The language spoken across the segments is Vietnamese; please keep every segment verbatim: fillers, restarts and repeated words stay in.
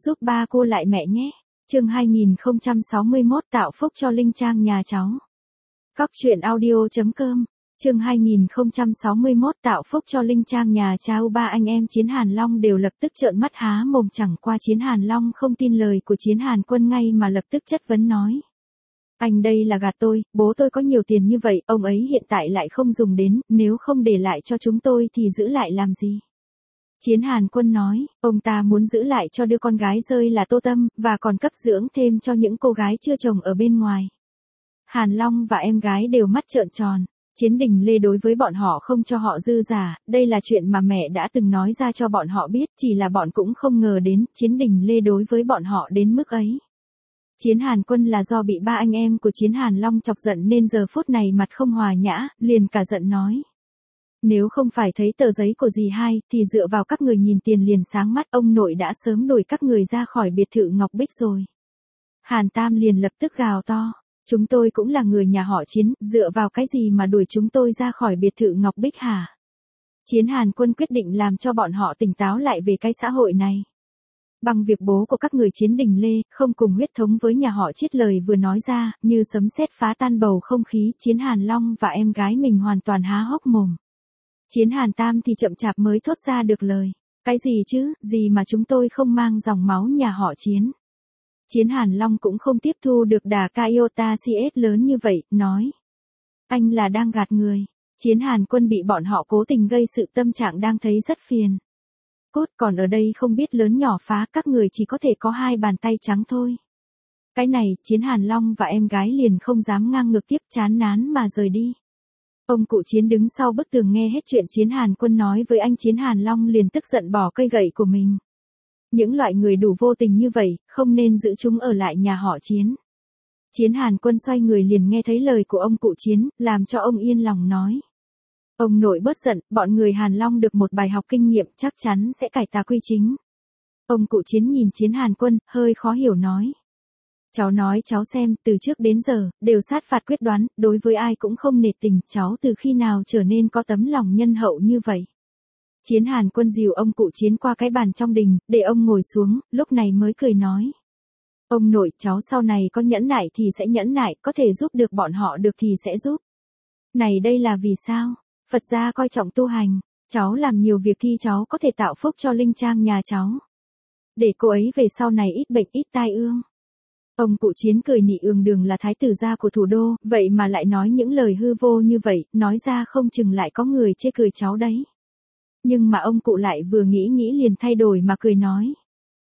giúp ba cô lại mẹ nhé. Chương hai nghìn không trăm sáu mươi mốt tạo phúc cho Linh Trang nhà cháu. Cóc truyện audio chấm com. Chương hai nghìn không trăm sáu mươi mốt tạo phúc cho Linh Trang nhà cháu. Ba anh em Chiến Hàn Long đều lập tức trợn mắt há mồm, chẳng qua Chiến Hàn Long không tin lời của Chiến Hàn Quân ngay mà lập tức chất vấn nói. Anh đây là gạt tôi, bố tôi có nhiều tiền như vậy, ông ấy hiện tại lại không dùng đến, nếu không để lại cho chúng tôi thì giữ lại làm gì? Chiến Hàn Quân nói, ông ta muốn giữ lại cho đứa con gái rơi là Tô Tâm, và còn cấp dưỡng thêm cho những cô gái chưa chồng ở bên ngoài. Hàn Long và em gái đều mắt trợn tròn. Chiến Đình Lê đối với bọn họ không cho họ dư giả, đây là chuyện mà mẹ đã từng nói ra cho bọn họ biết, chỉ là bọn cũng không ngờ đến, Chiến Đình Lê đối với bọn họ đến mức ấy. Chiến Hàn Quân là do bị ba anh em của Chiến Hàn Long chọc giận nên giờ phút này mặt không hòa nhã, liền cả giận nói. Nếu không phải thấy tờ giấy của dì hai, thì dựa vào các người nhìn tiền liền sáng mắt, ông nội đã sớm đuổi các người ra khỏi biệt thự Ngọc Bích rồi. Hàn Tam liền lập tức gào to. Chúng tôi cũng là người nhà họ Chiến, dựa vào cái gì mà đuổi chúng tôi ra khỏi biệt thự Ngọc Bích hả? Chiến Hàn Quân quyết định làm cho bọn họ tỉnh táo lại về cái xã hội này. Bằng việc bố của các người Chiến Đình Lê, không cùng huyết thống với nhà họ Chiết lời vừa nói ra, như sấm sét phá tan bầu không khí, Chiến Hàn Long và em gái mình hoàn toàn há hốc mồm. Chiến Hàn Tam thì chậm chạp mới thốt ra được lời. Cái gì chứ, gì mà chúng tôi không mang dòng máu nhà họ Chiến. Chiến Hàn Long cũng không tiếp thu được đà Iota xê ét lớn như vậy, nói. Anh là đang gạt người. Chiến Hàn Quân bị bọn họ cố tình gây sự tâm trạng đang thấy rất phiền. Cốt còn ở đây không biết lớn nhỏ phá, các người chỉ có thể có hai bàn tay trắng thôi. Cái này, Chiến Hàn Long và em gái liền không dám ngang ngược tiếp, chán nán mà rời đi. Ông cụ Chiến đứng sau bức tường nghe hết chuyện Chiến Hàn Quân nói với anh Chiến Hàn Long liền tức giận bỏ cây gậy của mình. Những loại người đủ vô tình như vậy, không nên giữ chúng ở lại nhà họ Chiến. Chiến Hàn Quân xoay người liền nghe thấy lời của ông cụ Chiến, làm cho ông yên lòng nói. Ông nội bớt giận, bọn người Hàn Long được một bài học kinh nghiệm chắc chắn sẽ cải tà quy chính. Ông cụ Chiến nhìn Chiến Hàn Quân, hơi khó hiểu nói. Cháu nói cháu xem, từ trước đến giờ, đều sát phạt quyết đoán, đối với ai cũng không nể tình, cháu từ khi nào trở nên có tấm lòng nhân hậu như vậy. Chiến Hàn Quân dìu ông cụ Chiến qua cái bàn trong đình, để ông ngồi xuống, lúc này mới cười nói. Ông nội, cháu sau này có nhẫn nại thì sẽ nhẫn nại, có thể giúp được bọn họ được thì sẽ giúp. Này đây là vì sao? Phật gia coi trọng tu hành, cháu làm nhiều việc thì cháu có thể tạo phúc cho Linh Trang nhà cháu. Để cô ấy về sau này ít bệnh ít tai ương. Ông cụ Chiến cười nị ương đường là thái tử gia của thủ đô, vậy mà lại nói những lời hư vô như vậy, nói ra không chừng lại có người chê cười cháu đấy. Nhưng mà ông cụ lại vừa nghĩ nghĩ liền thay đổi mà cười nói.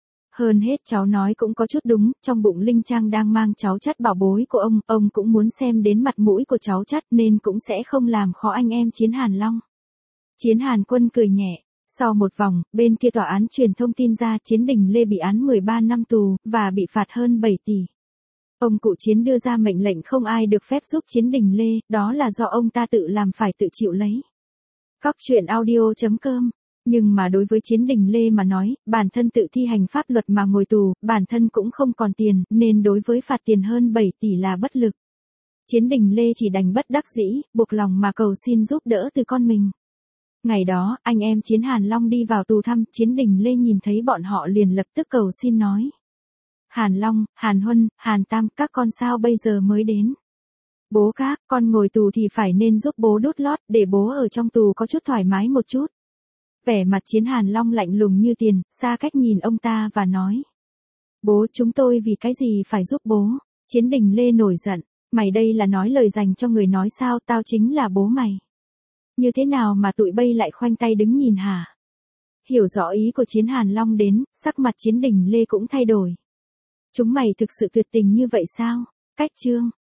Hơn hết cháu nói cũng có chút đúng, trong bụng Linh Trang đang mang cháu chắt bảo bối của ông, ông cũng muốn xem đến mặt mũi của cháu chắt nên cũng sẽ không làm khó anh em Chiến Hàn Long. Chiến Hàn Quân cười nhẹ, sau một vòng, bên kia tòa án truyền thông tin ra Chiến Đình Lê bị án mười ba năm tù, và bị phạt hơn bảy tỷ. Ông cụ Chiến đưa ra mệnh lệnh không ai được phép giúp Chiến Đình Lê, đó là do ông ta tự làm phải tự chịu lấy. Cóc truyện audio chấm com. Nhưng mà đối với Chiến Đình Lê mà nói, bản thân tự thi hành pháp luật mà ngồi tù, bản thân cũng không còn tiền, nên đối với phạt tiền hơn bảy tỷ là bất lực. Chiến Đình Lê chỉ đành bất đắc dĩ, buộc lòng mà cầu xin giúp đỡ từ con mình. Ngày đó, anh em Chiến Hàn Long đi vào tù thăm, Chiến Đình Lê nhìn thấy bọn họ liền lập tức cầu xin nói. Hàn Long, Hàn Huân, Hàn Tam, các con sao bây giờ mới đến? Bố các, con ngồi tù thì phải nên giúp bố đút lót, để bố ở trong tù có chút thoải mái một chút. Vẻ mặt Chiến Hàn Long lạnh lùng như tiền, xa cách nhìn ông ta và nói. Bố, chúng tôi vì cái gì phải giúp bố? Chiến Đình Lê nổi giận, mày đây là nói lời dành cho người nói sao, tao chính là bố mày. Như thế nào mà tụi bây lại khoanh tay đứng nhìn hả? Hiểu rõ ý của Chiến Hàn Long đến, sắc mặt Chiến Đình Lê cũng thay đổi. Chúng mày thực sự tuyệt tình như vậy sao? Cách chương.